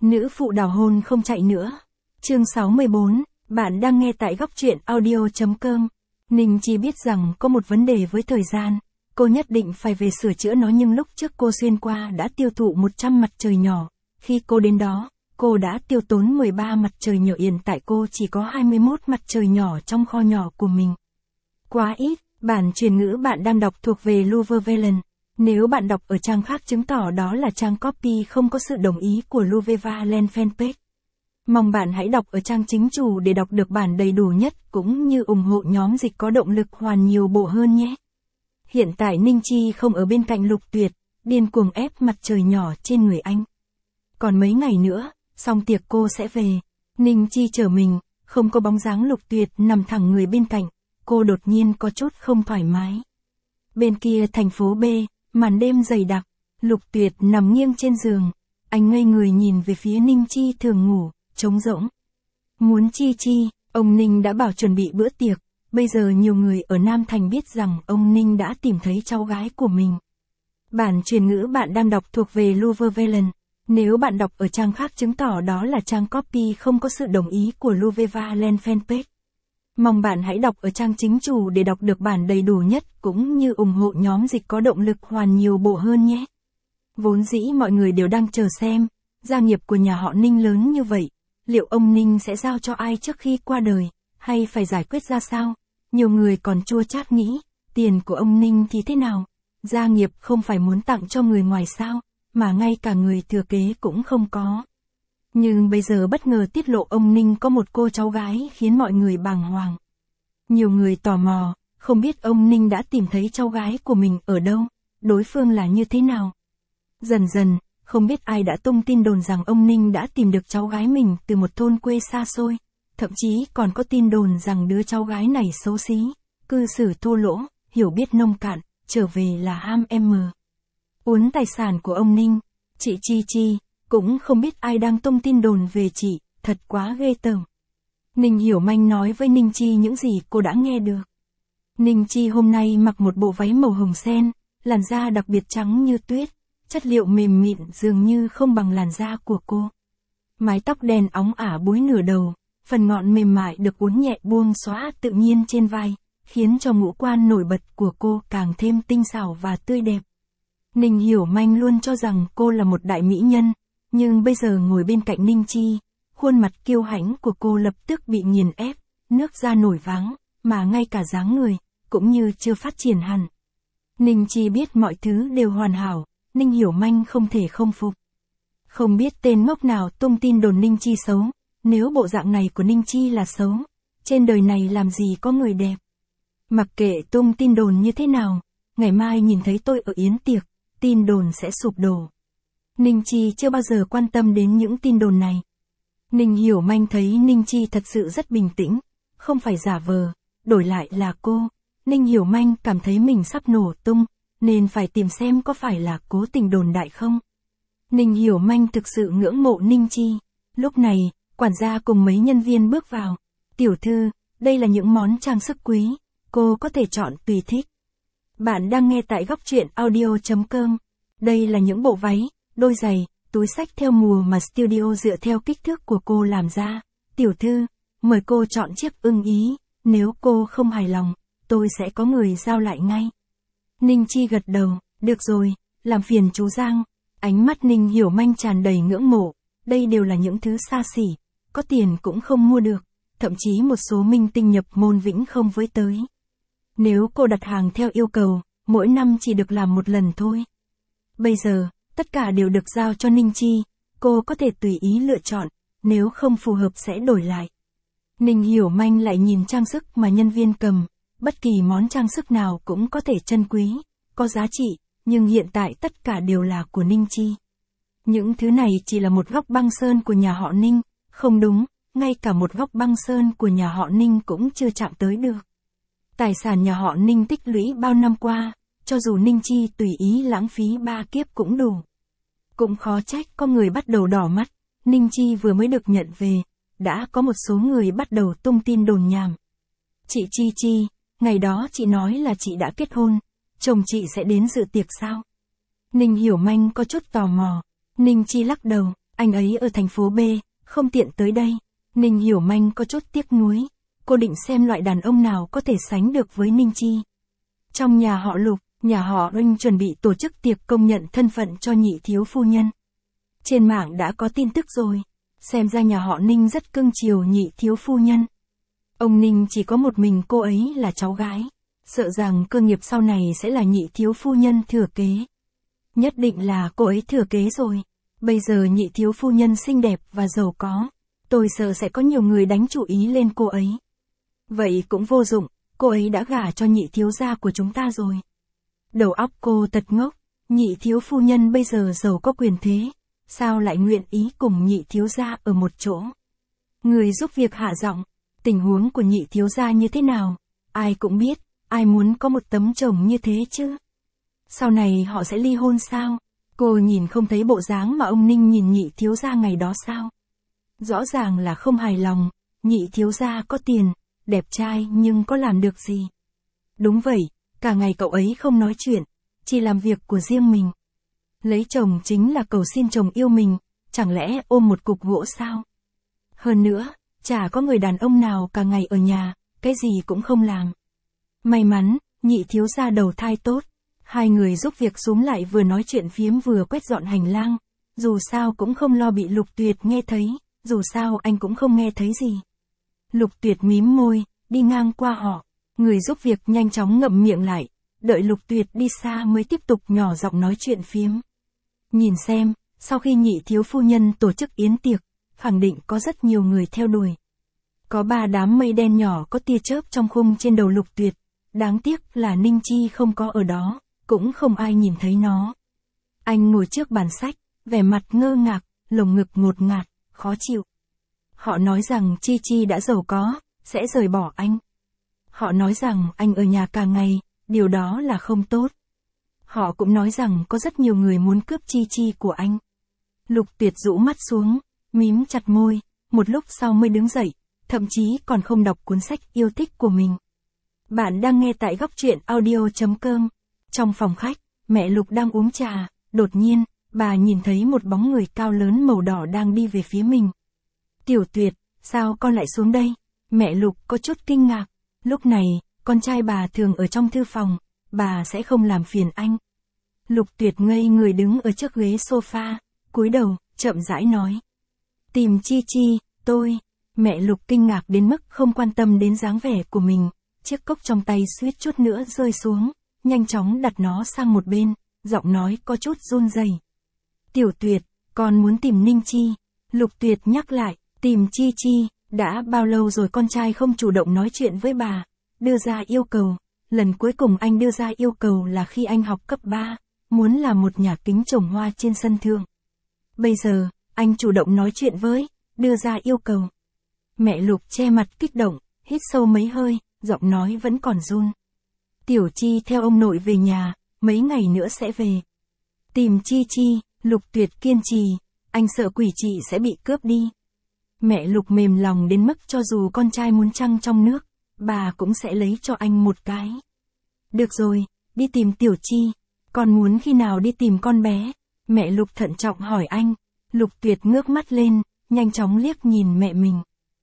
Nữ phụ đào hôn không chạy nữa. Chương 64, bạn đang nghe tại góc truyện audio.com. Ninh Chi biết rằng có một vấn đề với thời gian, cô nhất định phải về sửa chữa nó, nhưng lúc trước cô xuyên qua đã tiêu thụ 100 mặt trời nhỏ. Khi cô đến đó, cô đã tiêu tốn 13 mặt trời nhỏ, hiện tại cô chỉ có 21 mặt trời nhỏ trong kho nhỏ của mình. Quá ít. Bản truyền ngữ bạn đang đọc thuộc về Luvevalen. Nếu bạn đọc ở trang khác chứng tỏ đó là trang copy không có sự đồng ý của Luvevalen fanpage. Mong bạn hãy đọc ở trang chính chủ để đọc được bản đầy đủ nhất, cũng như ủng hộ nhóm dịch có động lực hoàn nhiều bộ hơn nhé. Hiện tại Ninh Chi không ở bên cạnh Lục Tuyệt, điên cuồng ép mặt trời nhỏ trên người anh. Còn mấy ngày nữa, xong tiệc cô sẽ về. Ninh Chi trở mình, không có bóng dáng Lục Tuyệt nằm thẳng người bên cạnh, cô đột nhiên có chút không thoải mái. Bên kia thành phố B, màn đêm dày đặc, Lục Tuyệt nằm nghiêng trên giường, anh ngây người nhìn về phía Ninh Chi thường ngủ, trống rỗng. Muốn chi chi, ông Ninh đã bảo chuẩn bị bữa tiệc, bây giờ nhiều người ở Nam Thành biết rằng ông Ninh đã tìm thấy cháu gái của mình. Bản truyền ngữ bạn đang đọc thuộc về Luvevalen. Nếu bạn đọc ở trang khác chứng tỏ đó là trang copy không có sự đồng ý của Luvevalen fanpage. Mong bạn hãy đọc ở trang chính chủ để đọc được bản đầy đủ nhất, cũng như ủng hộ nhóm dịch có động lực hoàn nhiều bộ hơn nhé. Vốn dĩ mọi người đều đang chờ xem, gia nghiệp của nhà họ Ninh lớn như vậy, liệu ông Ninh sẽ giao cho ai trước khi qua đời, hay phải giải quyết ra sao? Nhiều người còn chua chát nghĩ, tiền của ông Ninh thì thế nào? Gia nghiệp không phải muốn tặng cho người ngoài sao, mà ngay cả người thừa kế cũng không có. Nhưng bây giờ bất ngờ tiết lộ ông Ninh có một cô cháu gái khiến mọi người bàng hoàng. Nhiều người tò mò, không biết ông Ninh đã tìm thấy cháu gái của mình ở đâu, đối phương là như thế nào. Dần dần, không biết ai đã tung tin đồn rằng ông Ninh đã tìm được cháu gái mình từ một thôn quê xa xôi, thậm chí còn có tin đồn rằng đứa cháu gái này xấu xí, cư xử thô lỗ, hiểu biết nông cạn, trở về là ham uốn tài sản của ông Ninh. Chị Chi Chi, cũng không biết ai đang tung tin đồn về chị, thật quá ghê tởm. Ninh Hiểu Manh nói với Ninh Chi những gì cô đã nghe được. Ninh Chi hôm nay mặc một bộ váy màu hồng sen, làn da đặc biệt trắng như tuyết, chất liệu mềm mịn dường như không bằng làn da của cô. Mái tóc đen óng ả búi nửa đầu, phần ngọn mềm mại được uốn nhẹ buông xõa tự nhiên trên vai, khiến cho ngũ quan nổi bật của cô càng thêm tinh xảo và tươi đẹp. Ninh Hiểu Manh luôn cho rằng cô là một đại mỹ nhân, nhưng bây giờ ngồi bên cạnh Ninh Chi, khuôn mặt kiêu hãnh của cô lập tức bị nghiền ép, nước da nổi váng, mà ngay cả dáng người, cũng như chưa phát triển hẳn. Ninh Chi biết mọi thứ đều hoàn hảo, Ninh Hiểu Manh không thể không phục. Không biết tên ngốc nào tung tin đồn Ninh Chi xấu, nếu bộ dạng này của Ninh Chi là xấu, trên đời này làm gì có người đẹp. Mặc kệ tung tin đồn như thế nào, ngày mai nhìn thấy tôi ở yến tiệc, tin đồn sẽ sụp đổ. Ninh Chi chưa bao giờ quan tâm đến những tin đồn này. Ninh Hiểu Manh thấy Ninh Chi thật sự rất bình tĩnh, không phải giả vờ, đổi lại là cô. Ninh Hiểu Manh cảm thấy mình sắp nổ tung, nên phải tìm xem có phải là cố tình đồn đại không. Ninh Hiểu Manh thực sự ngưỡng mộ Ninh Chi. Lúc này, quản gia cùng mấy nhân viên bước vào. Tiểu thư, đây là những món trang sức quý, cô có thể chọn tùy thích. Bạn đang nghe tại góc truyện audio.com. Đây là những bộ váy, đôi giày, túi xách theo mùa mà studio dựa theo kích thước của cô làm ra. Tiểu thư, mời cô chọn chiếc ưng ý, nếu cô không hài lòng, tôi sẽ có người giao lại ngay. Ninh Chi gật đầu, được rồi, làm phiền chú Giang. Ánh mắt Ninh Hiểu Manh tràn đầy ngưỡng mộ, đây đều là những thứ xa xỉ, có tiền cũng không mua được, thậm chí một số minh tinh nhập môn vĩnh không với tới. Nếu cô đặt hàng theo yêu cầu, mỗi năm chỉ được làm một lần thôi. Bây giờ, tất cả đều được giao cho Ninh Chi, cô có thể tùy ý lựa chọn, nếu không phù hợp sẽ đổi lại. Ninh Hiểu Manh lại nhìn trang sức mà nhân viên cầm, bất kỳ món trang sức nào cũng có thể chân quý, có giá trị, nhưng hiện tại tất cả đều là của Ninh Chi. Những thứ này chỉ là một góc băng sơn của nhà họ Ninh, không đúng, ngay cả một góc băng sơn của nhà họ Ninh cũng chưa chạm tới được. Tài sản nhà họ Ninh tích lũy bao năm qua, cho dù Ninh Chi tùy ý lãng phí 3 kiếp cũng đủ. Cũng khó trách có người bắt đầu đỏ mắt, Ninh Chi vừa mới được nhận về, đã có một số người bắt đầu tung tin đồn nhảm. Chị Chi Chi, ngày đó chị nói là chị đã kết hôn, chồng chị sẽ đến dự tiệc sao? Ninh Hiểu Manh có chút tò mò, Ninh Chi lắc đầu, Anh ấy ở thành phố B, không tiện tới đây. Ninh Hiểu Manh có chút tiếc nuối. Cô định xem loại đàn ông nào có thể sánh được với Ninh Chi. Trong nhà họ Lục, nhà họ Oanh chuẩn bị tổ chức tiệc công nhận thân phận cho nhị thiếu phu nhân. Trên mạng đã có tin tức rồi. Xem ra nhà họ Ninh rất cưng chiều nhị thiếu phu nhân. Ông Ninh chỉ có một mình cô ấy là cháu gái. Sợ rằng cơ nghiệp sau này sẽ là nhị thiếu phu nhân thừa kế. Nhất định là cô ấy thừa kế rồi. Bây giờ nhị thiếu phu nhân xinh đẹp và giàu có. Tôi sợ sẽ có nhiều người đánh chú ý lên cô ấy. Vậy cũng vô dụng, cô ấy đã gả cho nhị thiếu gia của chúng ta rồi. Đầu óc cô thật ngốc, nhị thiếu phu nhân bây giờ giàu có quyền thế. Sao lại nguyện ý cùng nhị thiếu gia ở một chỗ? Người giúp việc hạ giọng, tình huống của nhị thiếu gia như thế nào? Ai cũng biết, ai muốn có một tấm chồng như thế chứ? Sau này họ sẽ ly hôn sao? Cô nhìn không thấy bộ dáng mà ông Ninh nhìn nhị thiếu gia ngày đó sao? Rõ ràng là không hài lòng, nhị thiếu gia có tiền, đẹp trai nhưng có làm được gì? Đúng vậy, cả ngày cậu ấy không nói chuyện, chỉ làm việc của riêng mình. Lấy chồng chính là cầu xin chồng yêu mình, chẳng lẽ ôm một cục gỗ sao? Hơn nữa, chả có người đàn ông nào cả ngày ở nhà, cái gì cũng không làm. May mắn, nhị thiếu gia đầu thai tốt. Hai người giúp việc xúm lại vừa nói chuyện phiếm vừa quét dọn hành lang. Dù sao cũng không lo bị Lục Tuyệt nghe thấy, dù sao anh cũng không nghe thấy gì. Lục Tuyệt mím môi, đi ngang qua họ. Người giúp việc nhanh chóng ngậm miệng lại, đợi Lục Tuyệt đi xa mới tiếp tục nhỏ giọng nói chuyện phiếm. Nhìn xem, sau khi nhị thiếu phu nhân tổ chức yến tiệc, khẳng định có rất nhiều người theo đuổi. Có 3 đám mây đen nhỏ có tia chớp trong khung trên đầu Lục Tuyệt. Đáng tiếc là Ninh Chi không có ở đó, cũng không ai nhìn thấy nó. Anh ngồi trước bàn sách, vẻ mặt ngơ ngác, lồng ngực ngột ngạt, khó chịu. Họ nói rằng Chi Chi đã giàu có, sẽ rời bỏ anh. Họ nói rằng anh ở nhà cả ngày, điều đó là không tốt. Họ cũng nói rằng có rất nhiều người muốn cướp Chi Chi của anh. Lục Tuyệt rũ mắt xuống, mím chặt môi, một lúc sau mới đứng dậy, thậm chí còn không đọc cuốn sách yêu thích của mình. Bạn đang nghe tại góc truyện audio.com. Trong phòng khách, mẹ Lục đang uống trà, đột nhiên, bà nhìn thấy một bóng người cao lớn màu đỏ đang đi về phía mình. Tiểu Tuyệt, sao con lại xuống đây? Mẹ Lục có chút kinh ngạc. Lúc này, con trai bà thường ở trong thư phòng, bà sẽ không làm phiền anh. Lục Tuyệt ngây người đứng ở trước ghế sofa, cúi đầu, chậm rãi nói. Tìm Chi Chi, tôi. Mẹ Lục kinh ngạc đến mức không quan tâm đến dáng vẻ của mình, chiếc cốc trong tay suýt chút nữa rơi xuống, nhanh chóng đặt nó sang một bên, giọng nói có chút run rẩy. Tiểu Tuyệt, con muốn tìm Ninh Chi. Lục Tuyệt nhắc lại, tìm Chi Chi, đã bao lâu rồi con trai không chủ động nói chuyện với bà, đưa ra yêu cầu. Lần cuối cùng anh đưa ra yêu cầu là khi anh học cấp 3, muốn làm một nhà kính trồng hoa trên sân thượng. Bây giờ, anh chủ động nói chuyện với, đưa ra yêu cầu. Mẹ Lục che mặt kích động, hít sâu mấy hơi, giọng nói vẫn còn run. Tiểu Chi theo ông nội về nhà, mấy ngày nữa sẽ về. Tìm Chi Chi, Lục Tuyệt kiên trì, anh sợ quỷ chị sẽ bị cướp đi. Mẹ Lục mềm lòng đến mức cho dù con trai muốn trăng trong nước, bà cũng sẽ lấy cho anh một cái. Được rồi, đi tìm Tiểu Chi, con muốn khi nào đi tìm con bé? Mẹ Lục thận trọng hỏi anh. Lục Tuyệt ngước mắt lên, nhanh chóng liếc nhìn mẹ mình.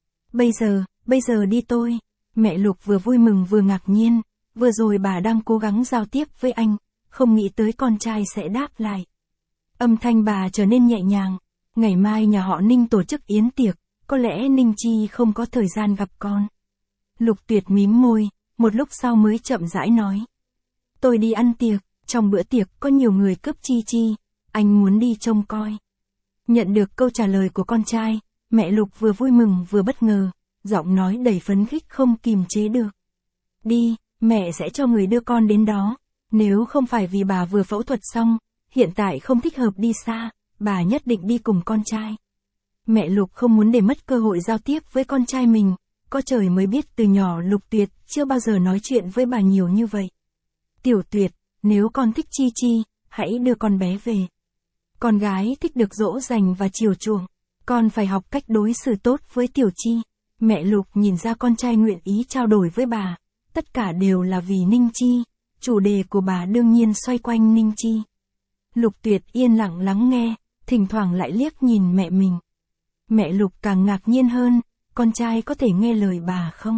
Bây giờ đi tôi. Mẹ Lục vừa vui mừng vừa ngạc nhiên, vừa rồi bà đang cố gắng giao tiếp với anh, không nghĩ tới con trai sẽ đáp lại. Âm thanh bà trở nên nhẹ nhàng, ngày mai nhà họ Ninh tổ chức yến tiệc, có lẽ Ninh Chi không có thời gian gặp con. Lục Tuyệt mím môi, một lúc sau mới chậm rãi nói. Tôi đi ăn tiệc, trong bữa tiệc có nhiều người cướp Chi Chi, anh muốn đi trông coi. Nhận được câu trả lời của con trai, mẹ Lục vừa vui mừng vừa bất ngờ, giọng nói đầy phấn khích không kìm chế được. Đi, mẹ sẽ cho người đưa con đến đó, nếu không phải vì bà vừa phẫu thuật xong, hiện tại không thích hợp đi xa, bà nhất định đi cùng con trai. Mẹ Lục không muốn để mất cơ hội giao tiếp với con trai mình, có trời mới biết từ nhỏ Lục Tuyệt chưa bao giờ nói chuyện với bà nhiều như vậy. Tiểu Tuyệt, nếu con thích Chi Chi, hãy đưa con bé về. Con gái thích được dỗ dành và chiều chuộng, con phải học cách đối xử tốt với Tiểu Chi. Mẹ Lục nhìn ra con trai nguyện ý trao đổi với bà, tất cả đều là vì Ninh Chi, chủ đề của bà đương nhiên xoay quanh Ninh Chi. Lục Tuyệt yên lặng lắng nghe, thỉnh thoảng lại liếc nhìn mẹ mình. Mẹ Lục càng ngạc nhiên hơn, con trai có thể nghe lời bà không?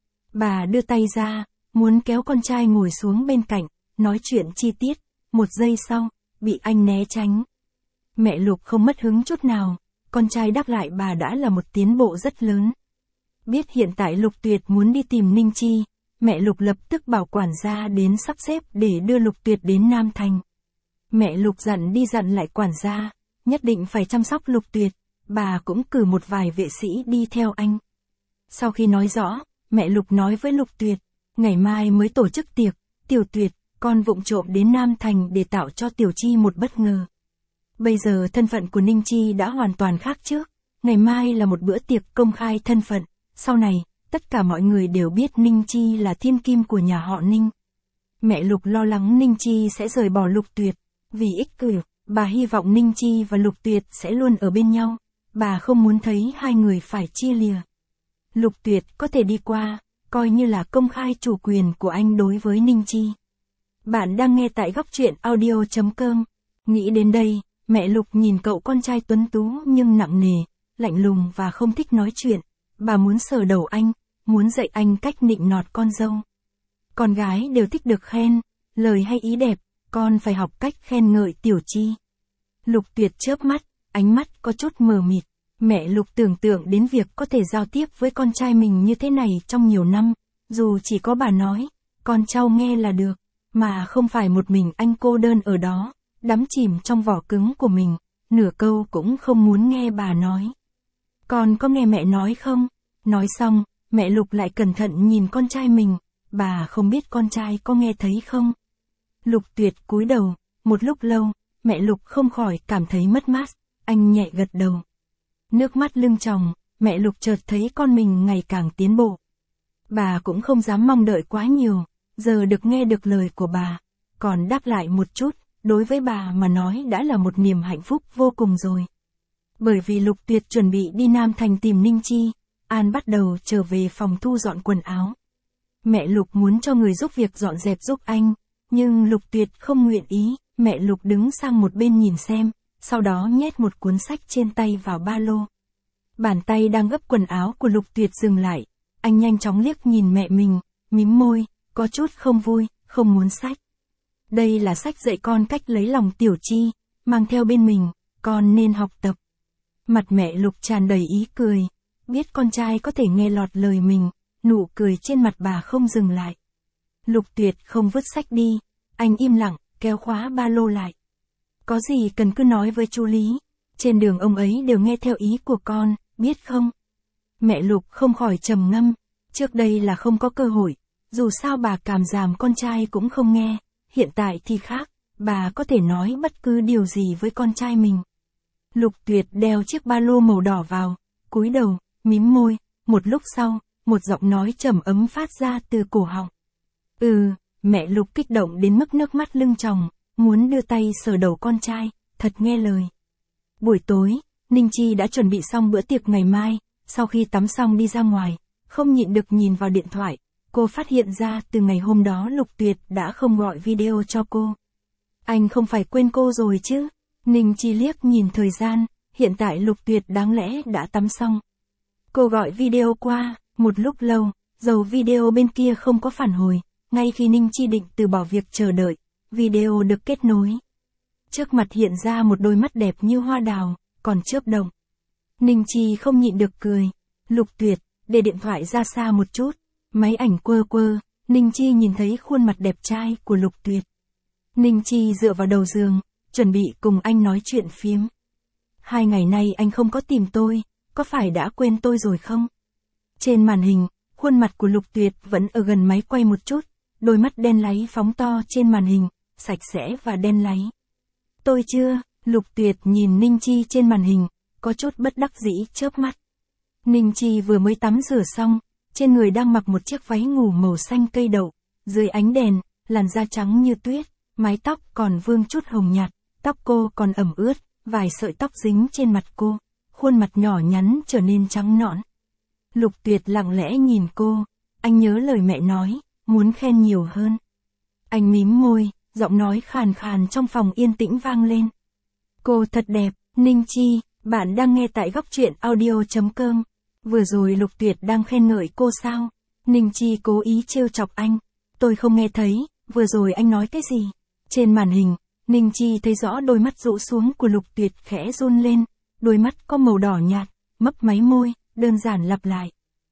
Bà đưa tay ra, muốn kéo con trai ngồi xuống bên cạnh, nói chuyện chi tiết, 1 giây sau, bị anh né tránh. Mẹ Lục không mất hứng chút nào, con trai đáp lại bà đã là một tiến bộ rất lớn. Biết hiện tại Lục Tuyệt muốn đi tìm Ninh Chi, mẹ Lục lập tức bảo quản gia đến sắp xếp để đưa Lục Tuyệt đến Nam Thành. Mẹ Lục dặn đi dặn lại quản gia, nhất định phải chăm sóc Lục Tuyệt, bà cũng cử một vài vệ sĩ đi theo anh. Sau khi nói rõ, mẹ Lục nói với Lục Tuyệt, ngày mai mới tổ chức tiệc, Tiểu Tuyệt, con vụng trộm đến Nam Thành để tạo cho Tiểu Chi một bất ngờ. Bây giờ thân phận của Ninh Chi đã hoàn toàn khác trước, ngày mai là một bữa tiệc công khai thân phận, sau này, tất cả mọi người đều biết Ninh Chi là thiên kim của nhà họ Ninh. Mẹ Lục lo lắng Ninh Chi sẽ rời bỏ Lục Tuyệt, vì ích kỷ, bà hy vọng Ninh Chi và Lục Tuyệt sẽ luôn ở bên nhau, bà không muốn thấy hai người phải chia lìa. Lục Tuyệt có thể đi qua, coi như là công khai chủ quyền của anh đối với Ninh Chi. Bạn đang nghe tại góc truyện audio.com. Nghĩ đến đây, mẹ Lục nhìn cậu con trai tuấn tú nhưng nặng nề, lạnh lùng và không thích nói chuyện. Bà muốn sờ đầu anh, muốn dạy anh cách nịnh nọt con dâu. Con gái đều thích được khen, lời hay ý đẹp, con phải học cách khen ngợi Tiểu Chi. Lục Tuyệt chớp mắt, ánh mắt có chút mờ mịt. Mẹ Lục tưởng tượng đến việc có thể giao tiếp với con trai mình như thế này trong nhiều năm, dù chỉ có bà nói, con cháu nghe là được, mà không phải một mình anh cô đơn ở đó, đắm chìm trong vỏ cứng của mình, nửa câu cũng không muốn nghe bà nói. Con có nghe mẹ nói không? Nói xong, mẹ Lục lại cẩn thận nhìn con trai mình, bà không biết con trai có nghe thấy không? Lục Tuyệt cúi đầu, một lúc lâu, mẹ Lục không khỏi cảm thấy mất mát, anh nhẹ gật đầu. Nước mắt lưng tròng, mẹ Lục chợt thấy con mình ngày càng tiến bộ. Bà cũng không dám mong đợi quá nhiều, giờ được nghe được lời của bà, còn đáp lại một chút, đối với bà mà nói đã là một niềm hạnh phúc vô cùng rồi. Bởi vì Lục Tuyệt chuẩn bị đi Nam Thành tìm Ninh Chi, An bắt đầu trở về phòng thu dọn quần áo. Mẹ Lục muốn cho người giúp việc dọn dẹp giúp anh, nhưng Lục Tuyệt không nguyện ý, mẹ Lục đứng sang một bên nhìn xem, sau đó nhét một cuốn sách trên tay vào ba lô. Bàn tay đang gấp quần áo của Lục Tuyệt dừng lại, anh nhanh chóng liếc nhìn mẹ mình, mím môi, có chút không vui, không muốn sách. Đây là sách dạy con cách lấy lòng Tiểu Chi, mang theo bên mình, con nên học tập. Mặt mẹ Lục tràn đầy ý cười, biết con trai có thể nghe lọt lời mình, nụ cười trên mặt bà không dừng lại. Lục Tuyệt không vứt sách đi, anh im lặng, kéo khóa ba lô lại. Có gì cần cứ nói với chú Lý, trên đường ông ấy đều nghe theo ý của con, biết không? Mẹ Lục không khỏi trầm ngâm, trước đây là không có cơ hội, dù sao bà càm ràm con trai cũng không nghe, hiện tại thì khác, bà có thể nói bất cứ điều gì với con trai mình. Lục Tuyệt đeo chiếc ba lô màu đỏ vào, cúi đầu, mím môi, một lúc sau, một giọng nói trầm ấm phát ra từ cổ họng. Mẹ Lục kích động đến mức nước mắt lưng tròng, muốn đưa tay sờ đầu con trai, thật nghe lời. Buổi tối, Ninh Chi đã chuẩn bị xong bữa tiệc ngày mai, sau khi tắm xong đi ra ngoài, không nhịn được nhìn vào điện thoại, cô phát hiện ra từ ngày hôm đó Lục Tuyệt đã không gọi video cho cô. Anh không phải quên cô rồi chứ? Ninh Chi liếc nhìn thời gian, hiện tại Lục Tuyệt đáng lẽ đã tắm xong. Cô gọi video qua, một lúc lâu, dầu video bên kia không có phản hồi, ngay khi Ninh Chi định từ bỏ việc chờ đợi, video được kết nối. Trước mặt hiện ra một đôi mắt đẹp như hoa đào, còn chớp động. Ninh Chi không nhịn được cười. Lục Tuyệt, để điện thoại ra xa một chút. Máy ảnh quơ quơ, Ninh Chi nhìn thấy khuôn mặt đẹp trai của Lục Tuyệt. Ninh Chi dựa vào đầu giường, chuẩn bị cùng anh nói chuyện phiếm. 2 ngày nay anh không có tìm tôi, có phải đã quên tôi rồi không? Trên màn hình, khuôn mặt của Lục Tuyệt vẫn ở gần máy quay một chút, đôi mắt đen láy phóng to trên màn hình, sạch sẽ và đen láy. Tôi chưa, Lục Tuyệt nhìn Ninh Chi trên màn hình, có chút bất đắc dĩ chớp mắt. Ninh Chi vừa mới tắm rửa xong, trên người đang mặc một chiếc váy ngủ màu xanh cây đậu, dưới ánh đèn, làn da trắng như tuyết, mái tóc còn vương chút hồng nhạt, tóc cô còn ẩm ướt, vài sợi tóc dính trên mặt cô, khuôn mặt nhỏ nhắn trở nên trắng nõn. Lục Tuyệt lặng lẽ nhìn cô, anh nhớ lời mẹ nói, muốn khen nhiều hơn. Anh mím môi, giọng nói khàn khàn trong phòng yên tĩnh vang lên. Cô thật đẹp, Ninh Chi, bạn đang nghe tại góc truyện audio.com. Vừa rồi Lục Tuyệt đang khen ngợi cô sao? Ninh Chi cố ý trêu chọc anh. Tôi không nghe thấy, vừa rồi anh nói cái gì? Trên màn hình, Ninh Chi thấy rõ đôi mắt rũ xuống của Lục Tuyệt khẽ run lên, đôi mắt có màu đỏ nhạt, mấp máy môi, đơn giản lặp lại.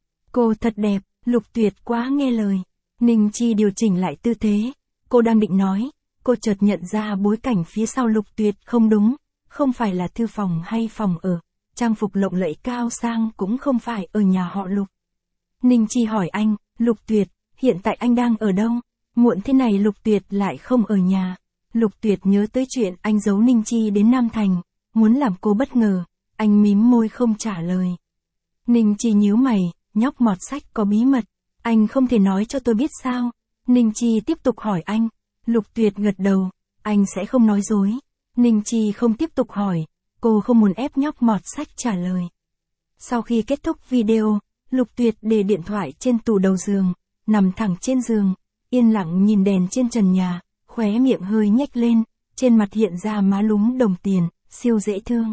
Cô thật đẹp, Lục Tuyệt quá nghe lời. Ninh Chi điều chỉnh lại tư thế, cô đang định nói, cô chợt nhận ra bối cảnh phía sau Lục Tuyệt không đúng, không phải là thư phòng hay phòng ở, trang phục lộng lẫy cao sang cũng không phải ở nhà họ Lục. Ninh Chi hỏi anh, Lục Tuyệt, hiện tại anh đang ở đâu? Muộn thế này Lục Tuyệt lại không ở nhà. Lục Tuyệt nhớ tới chuyện anh giấu Ninh Chi đến Nam Thành, muốn làm cô bất ngờ, anh mím môi không trả lời. Ninh Chi nhíu mày, nhóc mọt sách có bí mật, anh không thể nói cho tôi biết sao? Ninh Chi tiếp tục hỏi anh. Lục Tuyệt gật đầu, anh sẽ không nói dối. Ninh Chi không tiếp tục hỏi, cô không muốn ép nhóc mọt sách trả lời. Sau khi kết thúc video, Lục Tuyệt để điện thoại trên tủ đầu giường, nằm thẳng trên giường, yên lặng nhìn đèn trên trần nhà, khóe miệng hơi nhếch lên, trên mặt hiện ra má lúm đồng tiền, siêu dễ thương.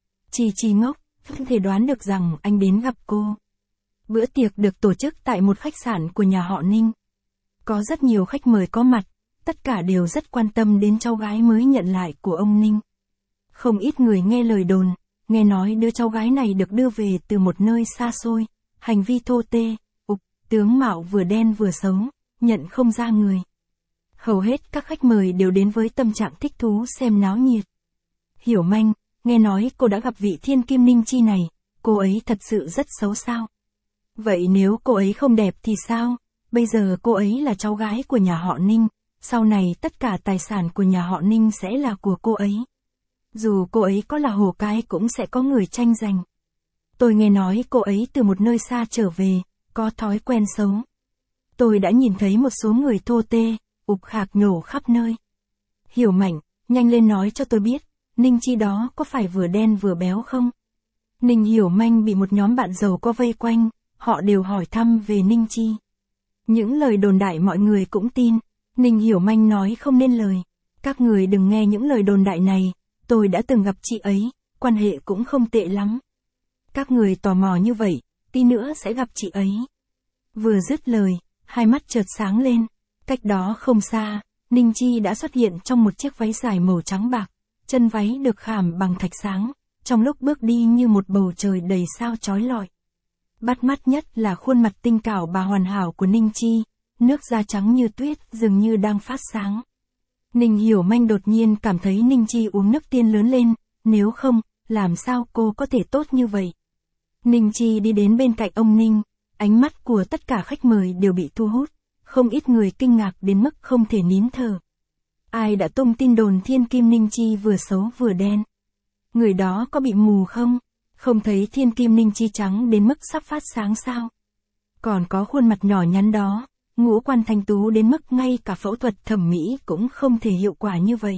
Chi ngốc, không thể đoán được rằng anh đến gặp cô. Bữa tiệc được tổ chức tại một khách sạn của nhà họ Ninh. Có rất nhiều khách mời có mặt, tất cả đều rất quan tâm đến cháu gái mới nhận lại của ông Ninh. Không ít người nghe lời đồn, nghe nói đứa cháu gái này được đưa về từ một nơi xa xôi, hành vi thô tê, tướng mạo vừa đen vừa xấu, nhận không ra người. Hầu hết các khách mời đều đến với tâm trạng thích thú xem náo nhiệt. Hiểu Manh, nghe nói cô đã gặp vị thiên kim Ninh Chi này, cô ấy thật sự rất xấu sao? Vậy nếu cô ấy không đẹp thì sao? Bây giờ cô ấy là cháu gái của nhà họ Ninh, sau này tất cả tài sản của nhà họ Ninh sẽ là của cô ấy. Dù cô ấy có là hổ cái cũng sẽ có người tranh giành. Tôi nghe nói cô ấy từ một nơi xa trở về, có thói quen xấu. Tôi đã nhìn thấy một số người thô tê, khạc nhổ khắp nơi. Hiểu Mạnh, nhanh lên nói cho tôi biết, Ninh Chi đó có phải vừa đen vừa béo không? Ninh Hiểu Manh bị một nhóm bạn giàu có vây quanh, họ đều hỏi thăm về Ninh Chi. Những lời đồn đại mọi người cũng tin, Ninh Hiểu Manh nói không nên lời. Các người đừng nghe những lời đồn đại này, tôi đã từng gặp chị ấy, quan hệ cũng không tệ lắm. Các người tò mò như vậy, tí nữa sẽ gặp chị ấy. Vừa dứt lời, hai mắt chợt sáng lên. Cách đó không xa, Ninh Chi đã xuất hiện trong một chiếc váy dài màu trắng bạc, chân váy được khảm bằng thạch sáng, trong lúc bước đi như một bầu trời đầy sao chói lọi. Bắt mắt nhất là khuôn mặt tinh xảo và hoàn hảo của Ninh Chi, nước da trắng như tuyết dường như đang phát sáng. Ninh Hiểu Manh đột nhiên cảm thấy Ninh Chi uống nước tiên lớn lên, nếu không, làm sao cô có thể tốt như vậy? Ninh Chi đi đến bên cạnh ông Ninh, ánh mắt của tất cả khách mời đều bị thu hút, không ít người kinh ngạc đến mức không thể nín thở. Ai đã tung tin đồn thiên kim Ninh Chi vừa xấu vừa đen? Người đó có bị mù không? Không thấy thiên kim Ninh Chi trắng đến mức sắp phát sáng sao? Còn có khuôn mặt nhỏ nhắn đó, ngũ quan thanh tú đến mức ngay cả phẫu thuật thẩm mỹ cũng không thể hiệu quả như vậy.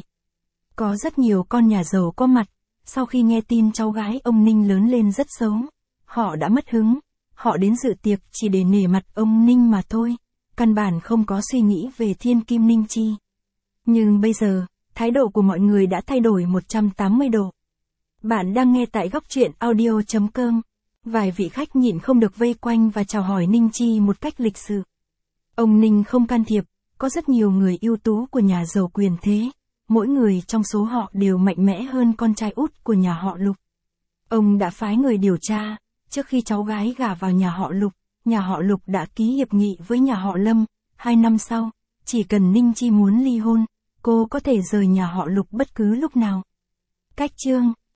Có rất nhiều con nhà giàu có mặt, sau khi nghe tin cháu gái ông Ninh lớn lên rất xấu, họ đã mất hứng, họ đến dự tiệc chỉ để nể mặt ông Ninh mà thôi, căn bản không có suy nghĩ về thiên kim Ninh Chi. Nhưng bây giờ, thái độ của mọi người đã thay đổi 180 độ. Bạn đang nghe tại góc truyện audio.com. Vài vị khách nhịn không được vây quanh và chào hỏi Ninh Chi một cách lịch sự. Ông Ninh không can thiệp, có rất nhiều người ưu tú của nhà giàu quyền thế, mỗi người trong số họ đều mạnh mẽ hơn con trai út của nhà họ Lục. Ông đã phái người điều tra, trước khi cháu gái gả vào nhà họ Lục đã ký hiệp nghị với nhà họ Lâm, 2 năm sau, chỉ cần Ninh Chi muốn ly hôn, cô có thể rời nhà họ Lục bất cứ lúc nào. Cách chương